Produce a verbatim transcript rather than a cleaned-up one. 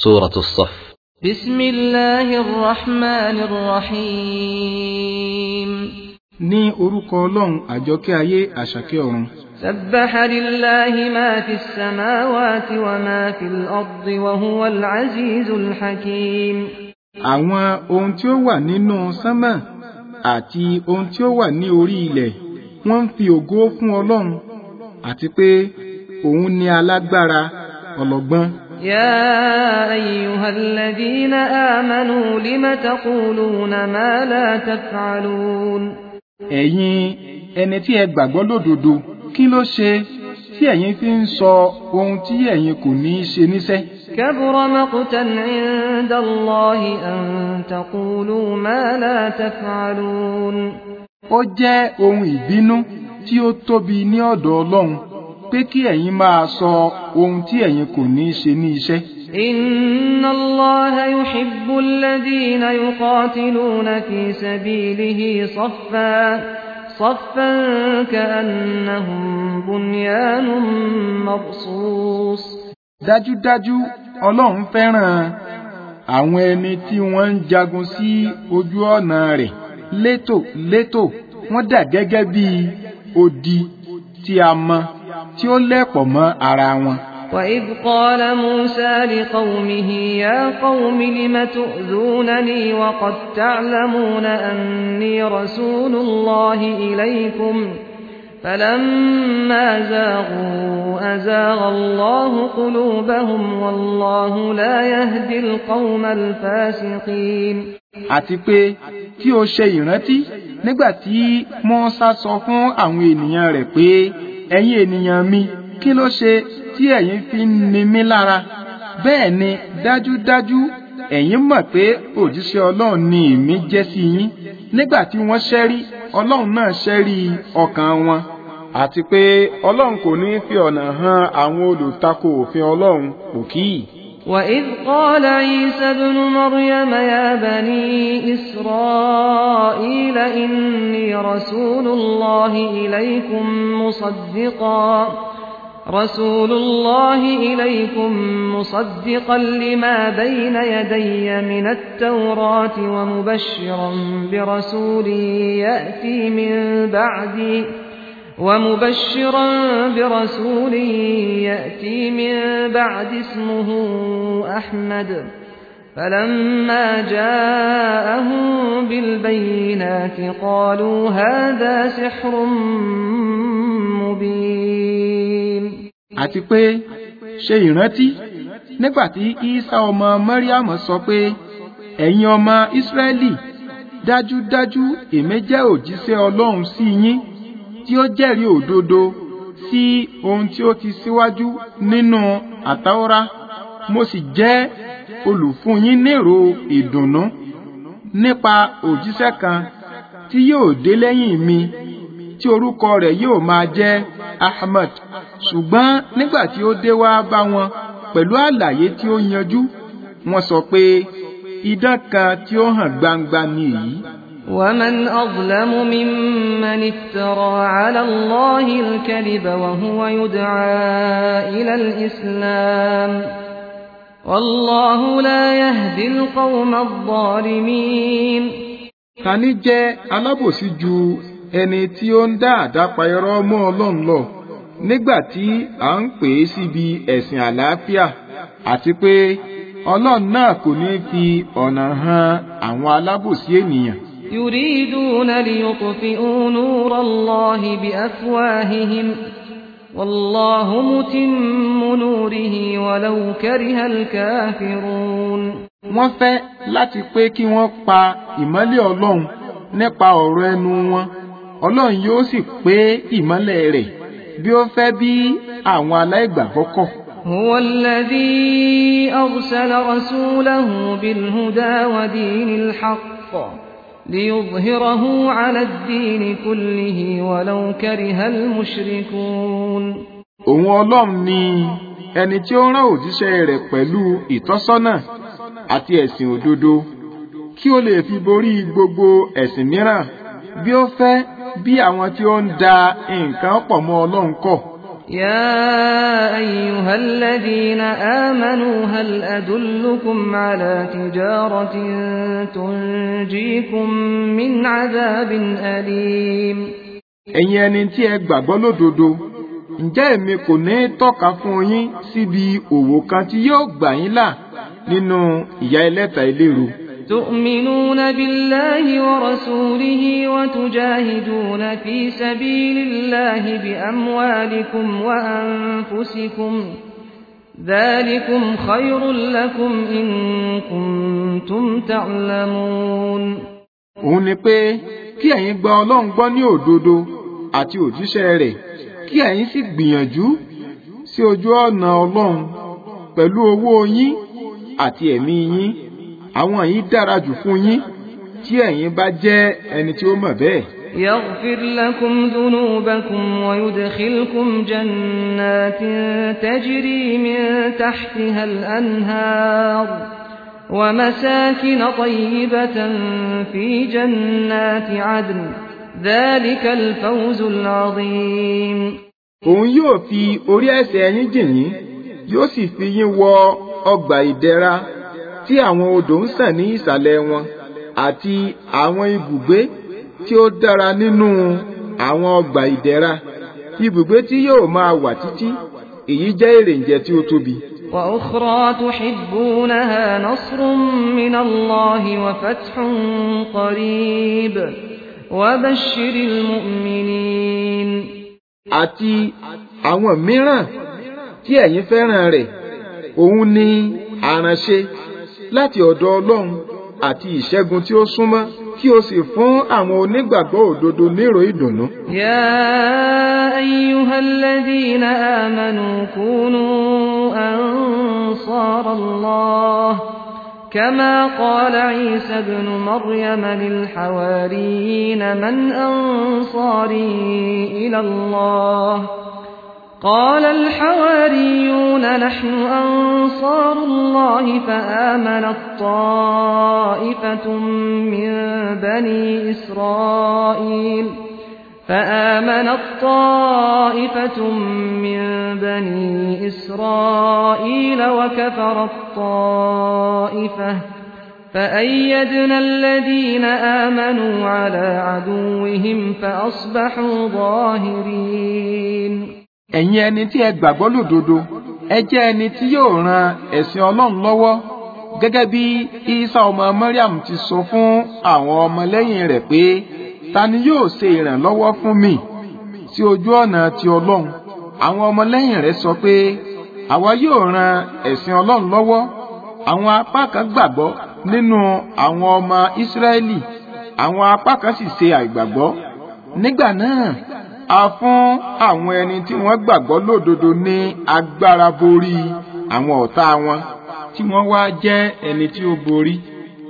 سورة الصف. بسم الله الرحمن الرحيم. ní orúkọ Ọlọ́run àjọkẹ́ ayé àṣàkẹ́ ọ̀run. سبح لله ما في السماوات وما في الأرض وهو العزيز الحكيم. àwọn ohun tí ó wà nínú sánmà àti ohun tí ó wà ní orí ilẹ̀ wọ́n ń fi ògo fún Ọlọ́run àti pé òun ni alágbára ọlọ́gbọ́n. يا أيها الذين آمنوا لم تقولون ما لا تفعلون. ẹ̀yin ẹni tí ẹ gbàgbọ́ lódodo kí ló ṣe tí ẹ̀yin fi ń sọ ohun tí ẹ̀yin kò ní í ṣe níṣẹ́. كبر مقتا عند الله أن تقولوا ما لا تفعلون. ó jẹ́ ohun ìbínú tí ó tóbi ní ọ̀dọ̀ Ọlọ́run pé kí ẹ̀yin máa sọ ohun tí ẹ̀yin kò ní í ṣe ní iṣẹ́. إن الله يحب الذين يقاتلون في سبيله صفا صفا كأنهم بنيان مرصوص. dájúdájú Ọlọ́run fẹ́ràn àwọn ẹni tí wọ́n ń jagun sí ojú ọ̀nà rẹ̀ létò létò wọ́n dà gẹ́gẹ́ bí odi tí a mọ tí ó lẹ̀pọ̀ mọ́ ara wọn. وإذ قال موسى لقومه يا قوم لم تؤذونني وقد تعلمون أني رسول الله إليكم فلما زاغوا أزاغ الله قلوبهم والله لا يهدي القوم الفاسقين. àti pé kí o ṣe ìrántí nígbà tí Mọ́sá sọ fún àwọn ènìyàn rẹ̀ pé ẹ̀yin ènìyàn mi kí ló ṣe tí ẹ̀yin fi ń ni mí lára bẹ́ẹ̀ ni dájúdájú ẹ̀yin mọ̀ pé òjíṣẹ́ Ọlọ́run ni èmi jẹ́ sí yín. nígbà tí wọ́n ṣẹ́rí Ọlọ́run náà ṣẹ́rí ọkàn wọn àti pé Ọlọ́run kò ní fi ọ̀nà hàn àwọn olùtakò òfin Ọlọ́run òkì. وإذ قال عيسى ابن مريم يا بني إسرائيل إني رسول الله إليكم مصدقا رسول الله إليكم مصدقا لما بين يدي من التوراة ومبشرا برسول يأتي من بعدي ومبشرا برسول يأتي من بعد اسمه أحمد فلما جاءهم بالبينات قالوا هذا سحر مبين. àti pé ṣe ìrántí nígbà tí Ìsá ọmọ Màríàmù sọ pé ẹ̀yin ọmọ Ísírẹ́lì dájúdájú èmi jẹ́ òjíṣẹ́ Ọlọ́run sí yín tí ó jẹ́rìí òdodo sí ohun tí ó ti síwájú nínú àtàórà mo sì jẹ́ olùfún yín nírò ìdùnnú nípa òjíṣẹ́ kan tí yóò dé lẹ́yìn mi tí orúkọ rẹ̀ yóò máa jẹ́ Ahmad. ṣùgbọ́n nígbà tí ó dé wá bá wọn pẹ̀lú àlàyé tí ó yanjú wọ́n sọ pé idán kan tí ó hàn gbangba ni èyí. ومن أظلم ممن افترى على الله الكذب وهو يدعى إلى الإسلام والله لا يهدي القوم الظالمين. ta ni jẹ́ alábòsí ju ẹni tí ó ń dá àdápa irọ́ mọ́ Ọlọ́run lọ nígbà tí à ń pè é síbi ẹ̀sìn àlàáfíà àti pé Ọlọ́run náà kò ní fi ọ̀nà hàn àwọn alábòsí ènìyàn. يريدون ليطفئوا نور الله بأفواههم والله متم نوره ولو كره الكافرون. wọ́n fẹ́ láti pé kí wọ́n pa ìmọ́lẹ̀ Ọlọ́run nípa ọ̀rọ̀ ẹnu wọn Ọlọ́run yóò sì pé ìmọ́lẹ̀ rẹ̀ bí ó fẹ́ bí àwọn aláìgbàgbọ́ kọ̀. هو الذي أرسل رسوله بالهدى ودين الحق ليظهره على الدين كله ولو كره المشركون. òun Ọlọ́run ni ẹni tí ó rán òjíṣẹ́ rẹ̀ pẹ̀lú ìtọ́sọ́nà àti ẹ̀sìn òdodo kí ó lè fi borí gbogbo ẹ̀sìn mìíràn bí ó fẹ́ bí àwọn tí ó ń da nǹkan pọ̀ mọ́ Ọlọ́run kọ̀. يا أيها الذين آمنوا هل أدلكم على تجارة تنجيكم من عذاب أليم. ẹ̀yin ẹni tí ẹ gbàgbọ́ lódodo, ǹjẹ́ èmi kò ní tọ́ka fún yín síbi òwò kan tí yóò gbà yín là nínú ìyà ẹlẹ́ta ìléru. تؤمنون بالله ورسوله وتجاهدون في سبيل الله بأموالكم وأنفسكم ذلكم خير لكم إن كنتم تعلمون. òun ni pé kí ẹ̀yin gba Ọlọ́run gbọ́ ní òdodo àti òjíṣẹ́ rẹ̀, kí ẹ̀yin sì gbìyànjú sí ojú ọ̀nà Ọlọ́run pẹ̀lú owó yín àti ẹ̀mí yín. àwọn yìí dára jù fún yín tí ẹ̀yin bá jẹ́ ẹni tí ó mọ̀ bẹ́ẹ̀. يغفر لكم ذنوبكم ويدخلكم جنات تجري من تحتها الأنهار ومساكن طيبة في جنات عدن ذلك الفوز العظيم. òun yóò fi orí ẹ̀ṣẹ̀ yín jìn yín, yóò sì fi yín wọ ọgbà ìdẹ̀ra tí àwọn odò ń sàn ní ìsàlẹ̀ wọn àti àwọn ibùgbé tí ó dára nínú àwọn ọgbà ìdẹ̀ra, ibùgbé tí yóò máa wà títí. èyí jẹ́ èrèǹjẹ tí ó tóbi. وأخرى تحبونها نصر من الله وفتح قريب وبشر المؤمنين. àti àwọn mìíràn tí ẹ̀yin fẹ́ràn rẹ̀, òun ni àránṣe láti ọ̀dọ̀ Ọlọ́run àti ìṣẹ́gun tí ó súnmọ́, kí o sì fún àwọn onígbàgbọ́ òdodo nírò ìdùnnú. يا أيها الذين آمنوا كونوا أنصار الله كما قال عيسى ابن مريم للحواريين من أنصاري إلى الله قال الحواريون نحن أنصار الله فآمنت طائفة من بني إسرائيل فآمنت طائفة من بني إسرائيل وكفرت طائفة فأيدنا الذين آمنوا على عدوهم فأصبحوا ظاهرين. ẹ̀yin ẹni tí ẹ gbàgbọ́ lódodo, ẹ jẹ́ ẹni tí yóò ran ẹ̀sìn Ọlọ́run lọ́wọ́, gẹ́gẹ́ bí Ìsá ọmọ Mariam ti sọ fún àwọn ọmọlẹ́yìn rẹ̀ pé, ta ni yóò ṣe ìrànlọ́wọ́ fún mi sí ojú ọ̀nà ti Ọlọ́run? àwọn ọmọlẹ́yìn rẹ̀ sọ pé, àwa yóò ran ẹ̀sìn Ọlọ́run lọ́wọ́. àwọn apá kan gbàgbọ́ nínú àwọn ọmọ Ísírẹ́lì, àwọn apá kan sì ṣe àìgbàgbọ́. nígbà náà a fún àwọn ẹni tí wọ́n gbàgbọ́ lódodo ní agbára borí àwọn ọ̀tá wọn, tí wọ́n wá jẹ́ ẹni tí ó borí.